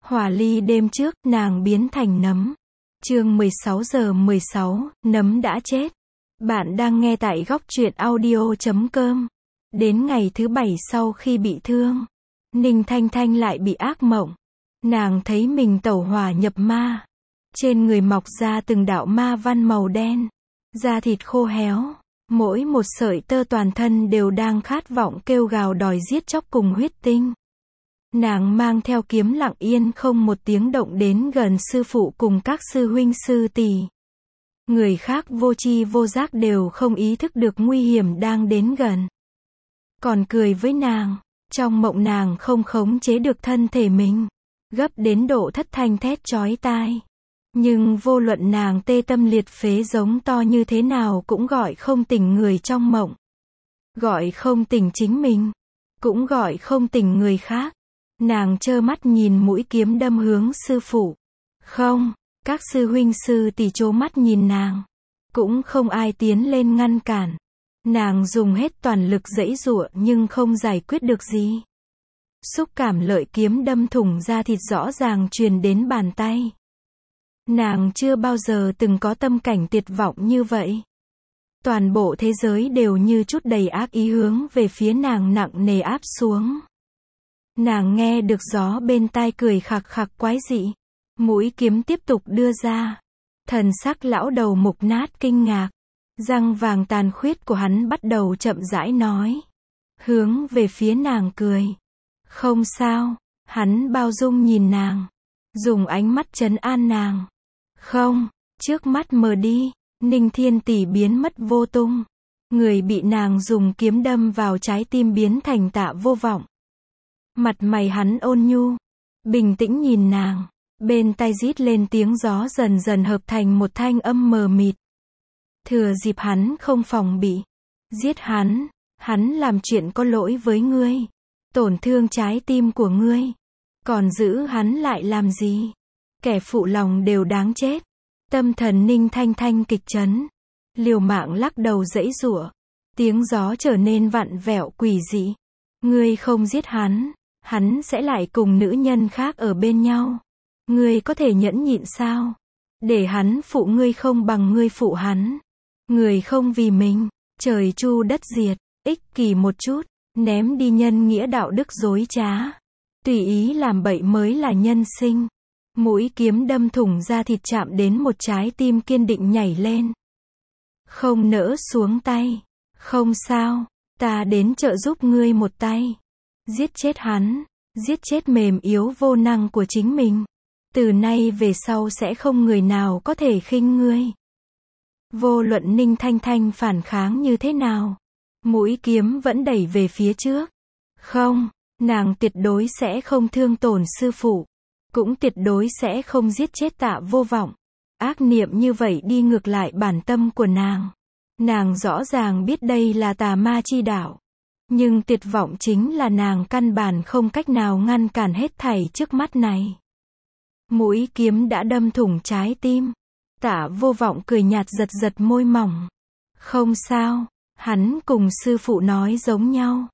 Hỏa ly đêm trước, nàng biến thành nấm. Chương 16:16, nấm đã chết. Bạn đang nghe tại góc truyện audio.com. Đến ngày thứ 7 sau khi bị thương, Ninh Thanh Thanh lại bị ác mộng. Nàng thấy mình tẩu hỏa nhập ma. Trên người mọc ra từng đạo ma văn màu đen. Da thịt khô héo. Mỗi một sợi tơ toàn thân đều đang khát vọng kêu gào đòi giết chóc cùng huyết tinh. Nàng mang theo kiếm lặng yên không một tiếng động đến gần sư phụ cùng các sư huynh sư tỷ. Người khác vô tri vô giác đều không ý thức được nguy hiểm đang đến gần. Còn cười với nàng, trong mộng nàng không khống chế được thân thể mình, gấp đến độ thất thanh thét chói tai. Nhưng vô luận nàng tê tâm liệt phế giống to như thế nào cũng gọi không tỉnh người trong mộng. Gọi không tỉnh chính mình, cũng gọi không tỉnh người khác. Nàng trơ mắt nhìn mũi kiếm đâm hướng sư phụ. Không, các sư huynh sư tỷ trố mắt nhìn nàng. Cũng không ai tiến lên ngăn cản. Nàng dùng hết toàn lực giãy giụa nhưng không giải quyết được gì. Xúc cảm lợi kiếm đâm thủng da thịt rõ ràng truyền đến bàn tay. Nàng chưa bao giờ từng có tâm cảnh tuyệt vọng như vậy. Toàn bộ thế giới đều như chút đầy ác ý hướng về phía nàng nặng nề áp xuống. Nàng nghe được gió bên tai cười khặc khặc quái dị. Mũi kiếm tiếp tục đưa ra. Thần sắc lão đầu mục nát kinh ngạc. Răng vàng tàn khuyết của hắn bắt đầu chậm rãi nói. Hướng về phía nàng cười. Không sao. Hắn bao dung nhìn nàng. Dùng ánh mắt trấn an nàng. Không. Trước mắt mờ đi. Ninh Thiên Tỷ biến mất vô tung. Người bị nàng dùng kiếm đâm vào trái tim biến thành Tạ Vô Vọng. Mặt mày hắn ôn nhu, bình tĩnh nhìn nàng, bên tai rít lên tiếng gió dần dần hợp thành một thanh âm mờ mịt. Thừa dịp hắn không phòng bị, giết hắn làm chuyện có lỗi với ngươi, tổn thương trái tim của ngươi, còn giữ hắn lại làm gì? Kẻ phụ lòng đều đáng chết. Tâm thần Ninh Thanh Thanh kịch chấn, liều mạng lắc đầu giãy giụa, tiếng gió trở nên vặn vẹo quỷ dị. Ngươi không giết hắn sẽ lại cùng nữ nhân khác ở bên nhau. Ngươi có thể nhẫn nhịn sao? Để hắn phụ ngươi không bằng ngươi phụ hắn. Người không vì mình, trời chu đất diệt, ích kỷ một chút, ném đi nhân nghĩa đạo đức dối trá. Tùy ý làm bậy mới là nhân sinh. Mũi kiếm đâm thủng da thịt chạm đến một trái tim kiên định nhảy lên. Không nỡ xuống tay. Không sao, ta đến trợ giúp ngươi một tay. Giết chết hắn, giết chết mềm yếu vô năng của chính mình. Từ nay về sau sẽ không người nào có thể khinh ngươi. Vô luận Ninh Thanh Thanh phản kháng như thế nào, mũi kiếm vẫn đẩy về phía trước. Không, nàng tuyệt đối sẽ không thương tổn sư phụ, cũng tuyệt đối sẽ không giết chết Tạ Vô Vọng. Ác niệm như vậy đi ngược lại bản tâm của nàng. Nàng rõ ràng biết đây là tà ma chi đạo. Nhưng tuyệt vọng chính là nàng căn bản không cách nào ngăn cản hết thảy trước mắt này. Mũi kiếm đã đâm thủng trái tim. Tạ Vô Vọng cười nhạt giật giật môi mỏng. Không sao, hắn cùng sư phụ nói giống nhau.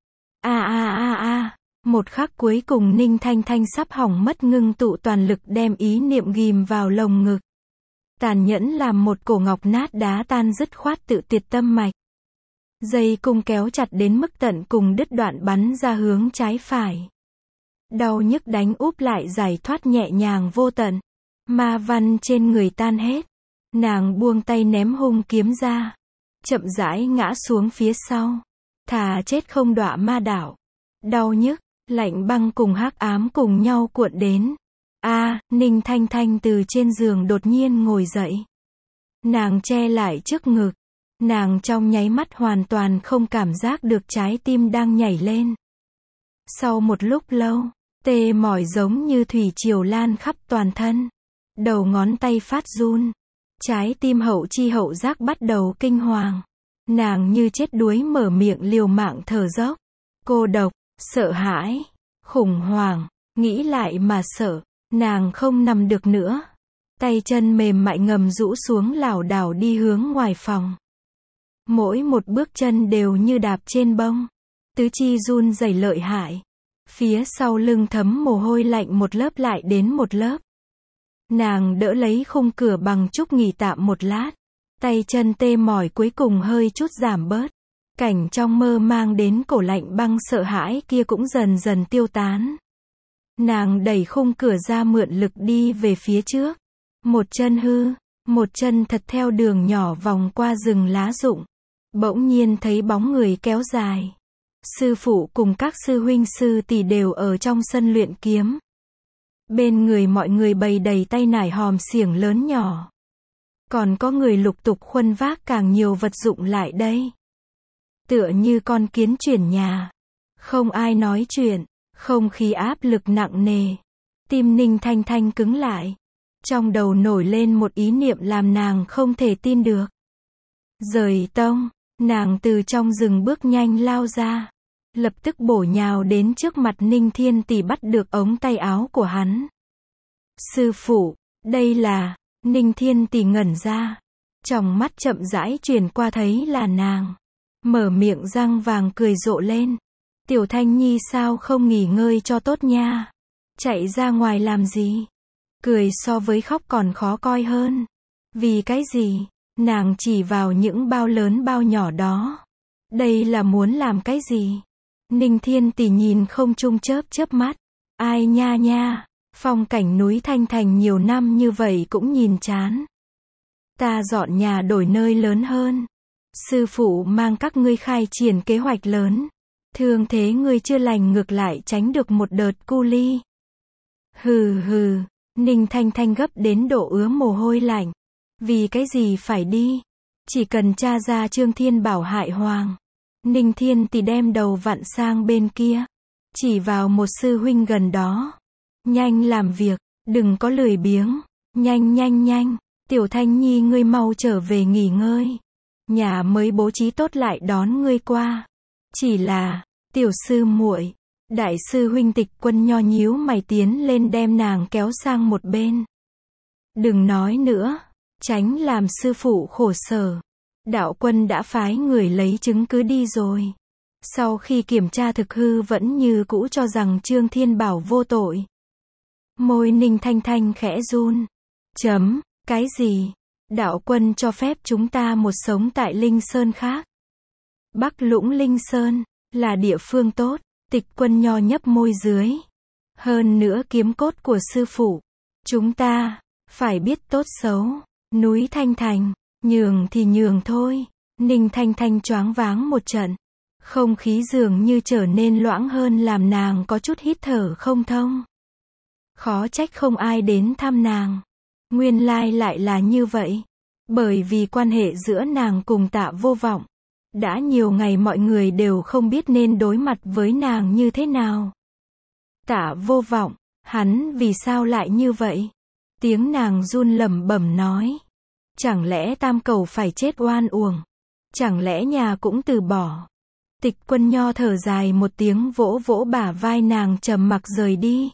Một khắc cuối cùng Ninh Thanh Thanh sắp hỏng mất ngưng tụ toàn lực đem ý niệm ghim vào lồng ngực. Tàn nhẫn làm một cổ ngọc nát đá tan dứt khoát tự tuyệt tâm mạch. Dây cung kéo chặt đến mức tận cùng đứt đoạn bắn ra hướng trái phải. Đau nhức đánh úp lại giải thoát nhẹ nhàng vô tận. Ma văn trên người tan hết. Nàng buông tay ném hung kiếm ra. Chậm rãi ngã xuống phía sau. Thà chết không đọa ma đảo. Đau nhức, lạnh băng cùng hắc ám cùng nhau cuộn đến. Ninh Thanh Thanh từ trên giường đột nhiên ngồi dậy. Nàng che lại trước ngực. Nàng trong nháy mắt hoàn toàn không cảm giác được trái tim đang nhảy lên. Sau một lúc lâu, tê mỏi giống như thủy triều lan khắp toàn thân. Đầu ngón tay phát run. Trái tim hậu chi hậu giác bắt đầu kinh hoàng. Nàng như chết đuối mở miệng liều mạng thở dốc. Cô độc, sợ hãi, khủng hoảng, nghĩ lại mà sợ. Nàng không nằm được nữa. Tay chân mềm mại ngầm rũ xuống lảo đảo đi hướng ngoài phòng. Mỗi một bước chân đều như đạp trên bông. Tứ chi run rẩy lợi hại. Phía sau lưng thấm mồ hôi lạnh một lớp lại đến một lớp. Nàng đỡ lấy khung cửa bằng chúc nghỉ tạm một lát. Tay chân tê mỏi cuối cùng hơi chút giảm bớt. Cảnh trong mơ mang đến cổ lạnh băng sợ hãi kia cũng dần dần tiêu tán. Nàng đẩy khung cửa ra mượn lực đi về phía trước. Một chân hư, một chân thật theo đường nhỏ vòng qua rừng lá rụng. Bỗng nhiên thấy bóng người kéo dài. Sư phụ cùng các sư huynh sư tỷ đều ở trong sân luyện kiếm. Bên người mọi người bày đầy tay nải hòm xiềng lớn nhỏ. Còn có người lục tục khuân vác càng nhiều vật dụng lại đây. Tựa như con kiến chuyển nhà. Không ai nói chuyện, không khí áp lực nặng nề. Tim Ninh Thanh Thanh cứng lại. Trong đầu nổi lên một ý niệm làm nàng không thể tin được. Rời tông, nàng từ trong rừng bước nhanh lao ra. Lập tức bổ nhào đến trước mặt Ninh Thiên Tỷ bắt được ống tay áo của hắn. Sư phụ, đây là... Ninh Thiên Tỷ ngẩn ra. Tròng mắt chậm rãi chuyển qua thấy là nàng. Mở miệng răng vàng cười rộ lên. Tiểu Thanh Nhi sao không nghỉ ngơi cho tốt nha. Chạy ra ngoài làm gì? Cười so với khóc còn khó coi hơn. Vì cái gì? Nàng chỉ vào những bao lớn bao nhỏ đó. Đây là muốn làm cái gì? Ninh Thiên Tỷ nhìn không trung chớp mắt. Ai nha nha, phong cảnh núi Thanh Thành nhiều năm như vậy cũng nhìn chán. Ta dọn nhà đổi nơi lớn hơn. Sư phụ mang các ngươi khai triển kế hoạch lớn. Thương thế ngươi chưa lành ngược lại tránh được một đợt cu ly. Hừ hừ, Ninh Thanh Thanh gấp đến độ ứa mồ hôi lạnh. Vì cái gì phải đi? Chỉ cần tra ra Trương Thiên Bảo hại Hoàng. Ninh Thiên Tỷ đem đầu vặn sang bên kia. Chỉ vào một sư huynh gần đó. Nhanh làm việc, đừng có lười biếng. Nhanh. Tiểu Thanh Nhi ngươi mau trở về nghỉ ngơi. Nhà mới bố trí tốt lại đón ngươi qua. Chỉ là, tiểu sư muội, đại sư huynh Tịch Quân nho nhíu mày tiến lên đem nàng kéo sang một bên. Đừng nói nữa, tránh làm sư phụ khổ sở. Đạo quân đã phái người lấy chứng cứ đi rồi. Sau khi kiểm tra thực hư vẫn như cũ cho rằng Trương Thiên Bảo vô tội. Môi Ninh Thanh Thanh khẽ run. Cái gì? Đạo quân cho phép chúng ta một sống tại Linh Sơn khác. Bắc Lũng Linh Sơn, là địa phương tốt. Tịch Quân nho nhấp môi dưới. Hơn nữa kiếm cốt của sư phụ. Chúng ta, phải biết tốt xấu. Núi Thanh Thành, nhường thì nhường thôi. Ninh Thanh Thanh choáng váng một trận. Không khí dường như trở nên loãng hơn làm nàng có chút hít thở không thông. Khó trách không ai đến thăm nàng. Nguyên lai lại là như vậy. Bởi vì quan hệ giữa nàng cùng Tạ Vô Vọng. Đã nhiều ngày mọi người đều không biết nên đối mặt với nàng như thế nào. Tạ Vô Vọng, hắn vì sao lại như vậy? Tiếng nàng run lẩm bẩm nói. Chẳng lẽ Tam Cầu phải chết oan uổng? Chẳng lẽ nhà cũng từ bỏ? Tịch Quân nho thở dài một tiếng vỗ vỗ bả vai nàng trầm mặc rời đi.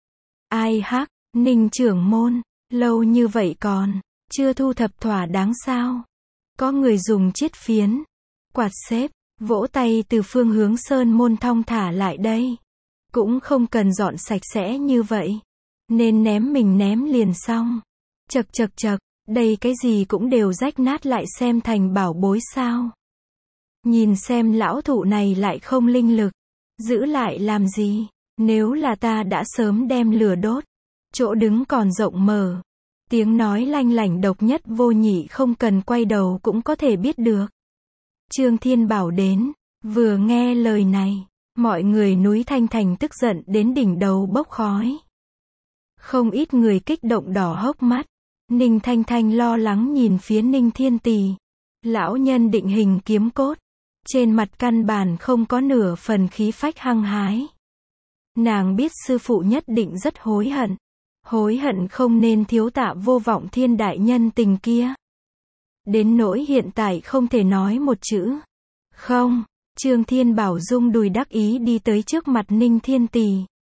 Ai hắc, Ninh trưởng môn, lâu như vậy còn chưa thu thập thỏa đáng sao? Có người dùng chiết phiến, quạt xếp, vỗ tay từ phương hướng sơn môn thong thả lại đây. Cũng không cần dọn sạch sẽ như vậy. Nên ném mình ném liền xong. Chậc, đây cái gì cũng đều rách nát lại xem thành bảo bối sao? Nhìn xem lão thụ này lại không linh lực. Giữ lại làm gì? Nếu là ta đã sớm đem lửa đốt. Chỗ đứng còn rộng mở. Tiếng nói lanh lảnh độc nhất vô nhị không cần quay đầu cũng có thể biết được. Trương Thiên Bảo đến. Vừa nghe lời này. Mọi người núi Thanh Thành tức giận đến đỉnh đầu bốc khói. Không ít người kích động đỏ hốc mắt. Ninh Thanh Thanh lo lắng nhìn phía Ninh Thiên Tỷ. Lão nhân định hình kiếm cốt. Trên mặt căn bản không có nửa phần khí phách hăng hái. Nàng biết sư phụ nhất định rất hối hận. Hối hận không nên thiếu Tạ Vô Vọng thiên đại nhân tình kia. Đến nỗi hiện tại không thể nói một chữ. Không, Trương Thiên Bảo rung đùi đắc ý đi tới trước mặt Ninh Thiên Tỷ.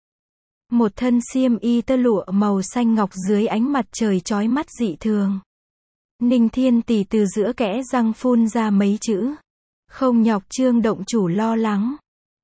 Một thân xiêm y tơ lụa màu xanh ngọc dưới ánh mặt trời chói mắt dị thường. Ninh Thiên Tỷ từ giữa kẽ răng phun ra mấy chữ. Không nhọc Trương động chủ lo lắng.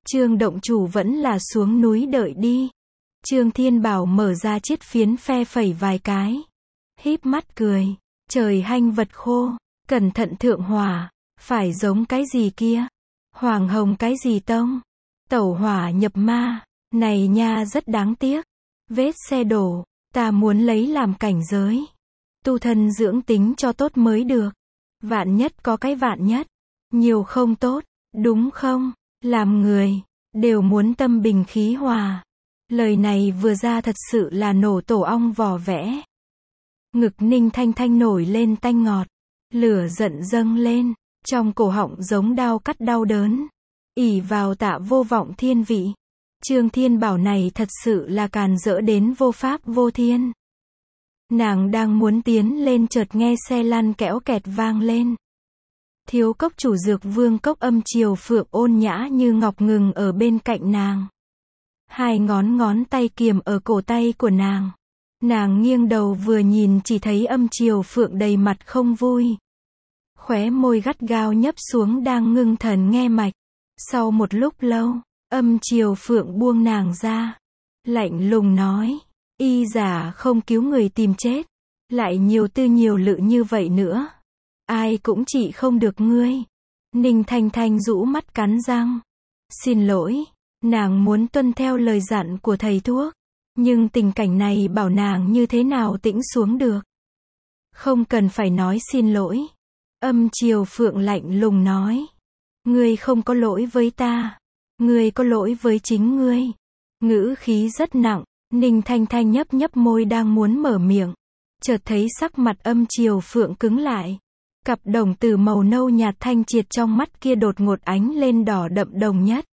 Trương động chủ vẫn là xuống núi đợi đi. Trương Thiên Bảo mở ra chiếc phiến phe phẩy vài cái. Híp mắt cười. Trời hanh vật khô. Cẩn thận thượng hỏa. Phải giống cái gì kia? Hoàng hồng cái gì tông? Tẩu hỏa nhập ma. Này nha rất đáng tiếc. Vết xe đổ. Ta muốn lấy làm cảnh giới. Tu thân dưỡng tính cho tốt mới được. Vạn nhất có cái vạn nhất. Nhiều không tốt. Đúng không? Làm người. Đều muốn tâm bình khí hòa. Lời này vừa ra thật sự là nổ tổ ong vò vẽ. Ngực Ninh Thanh Thanh nổi lên tanh ngọt. Lửa giận dâng lên. Trong cổ họng giống đao cắt đau đớn. Ỷ vào Tạ Vô Vọng thiên vị. Trương Thiên Bảo này thật sự là càn rỡ đến vô pháp vô thiên. Nàng đang muốn tiến lên chợt nghe xe lăn kẽo kẹt vang lên. Thiếu cốc chủ Dược Vương Cốc Âm Triều Phượng ôn nhã như ngọc ngừng ở bên cạnh nàng. Hai ngón tay kiềm ở cổ tay của nàng. Nàng nghiêng đầu vừa nhìn chỉ thấy Âm Triều Phượng đầy mặt không vui. Khóe môi gắt gao nhấp xuống đang ngưng thần nghe mạch. Sau một lúc lâu, Âm Triều Phượng buông nàng ra. Lạnh lùng nói, y giả không cứu người tìm chết. Lại nhiều tư nhiều lự như vậy nữa. Ai cũng trị không được ngươi. Ninh Thanh Thanh rũ mắt cắn răng. Xin lỗi, nàng muốn tuân theo lời dặn của thầy thuốc. Nhưng tình cảnh này bảo nàng như thế nào tĩnh xuống được. Không cần phải nói xin lỗi. Âm Triều Phượng lạnh lùng nói. Ngươi không có lỗi với ta. Ngươi có lỗi với chính ngươi. Ngữ khí rất nặng. Ninh Thanh Thanh nhấp môi đang muốn mở miệng. Chợt thấy sắc mặt Âm Triều Phượng cứng lại. Cặp đồng tử màu nâu nhạt thanh triệt trong mắt kia đột ngột ánh lên đỏ đậm đồng nhất.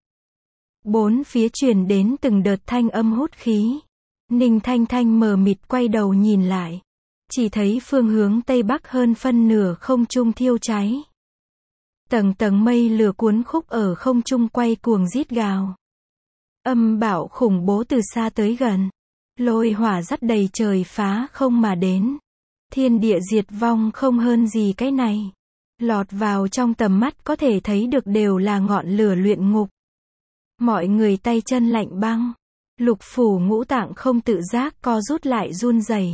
Bốn phía truyền đến từng đợt thanh âm hút khí. Ninh Thanh Thanh mờ mịt quay đầu nhìn lại. Chỉ thấy phương hướng tây bắc hơn phân nửa không trung thiêu cháy. Tầng tầng mây lửa cuốn khúc ở không trung quay cuồng rít gào. Âm bạo khủng bố từ xa tới gần. Lôi hỏa dắt đầy trời phá không mà đến. Thiên địa diệt vong không hơn gì cái này. Lọt vào trong tầm mắt có thể thấy được đều là ngọn lửa luyện ngục. Mọi người tay chân lạnh băng. Lục phủ ngũ tạng không tự giác co rút lại run rẩy.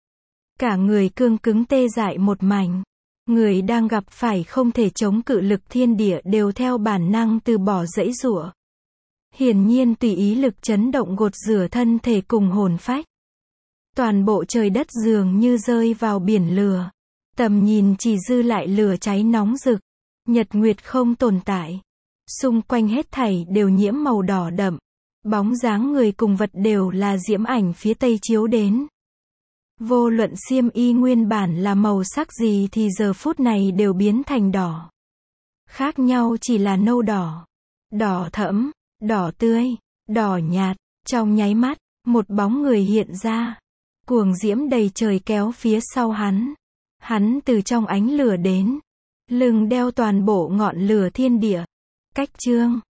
Cả người cương cứng tê dại một mảnh. Người đang gặp phải không thể chống cự lực thiên địa đều theo bản năng từ bỏ giãy giụa. Hiển nhiên tùy ý lực chấn động gột rửa thân thể cùng hồn phách. Toàn bộ trời đất dường như rơi vào biển lửa. Tầm nhìn chỉ dư lại lửa cháy nóng rực. Nhật nguyệt không tồn tại. Xung quanh hết thảy đều nhiễm màu đỏ đậm. Bóng dáng người cùng vật đều là diễm ảnh phía tây chiếu đến. Vô luận xiêm y nguyên bản là màu sắc gì thì giờ phút này đều biến thành đỏ. Khác nhau chỉ là nâu đỏ, đỏ thẫm, đỏ tươi, đỏ nhạt. Trong nháy mắt, một bóng người hiện ra. Cuồng diễm đầy trời kéo phía sau hắn. Hắn từ trong ánh lửa đến. Lưng đeo toàn bộ ngọn lửa thiên địa. Cách Trương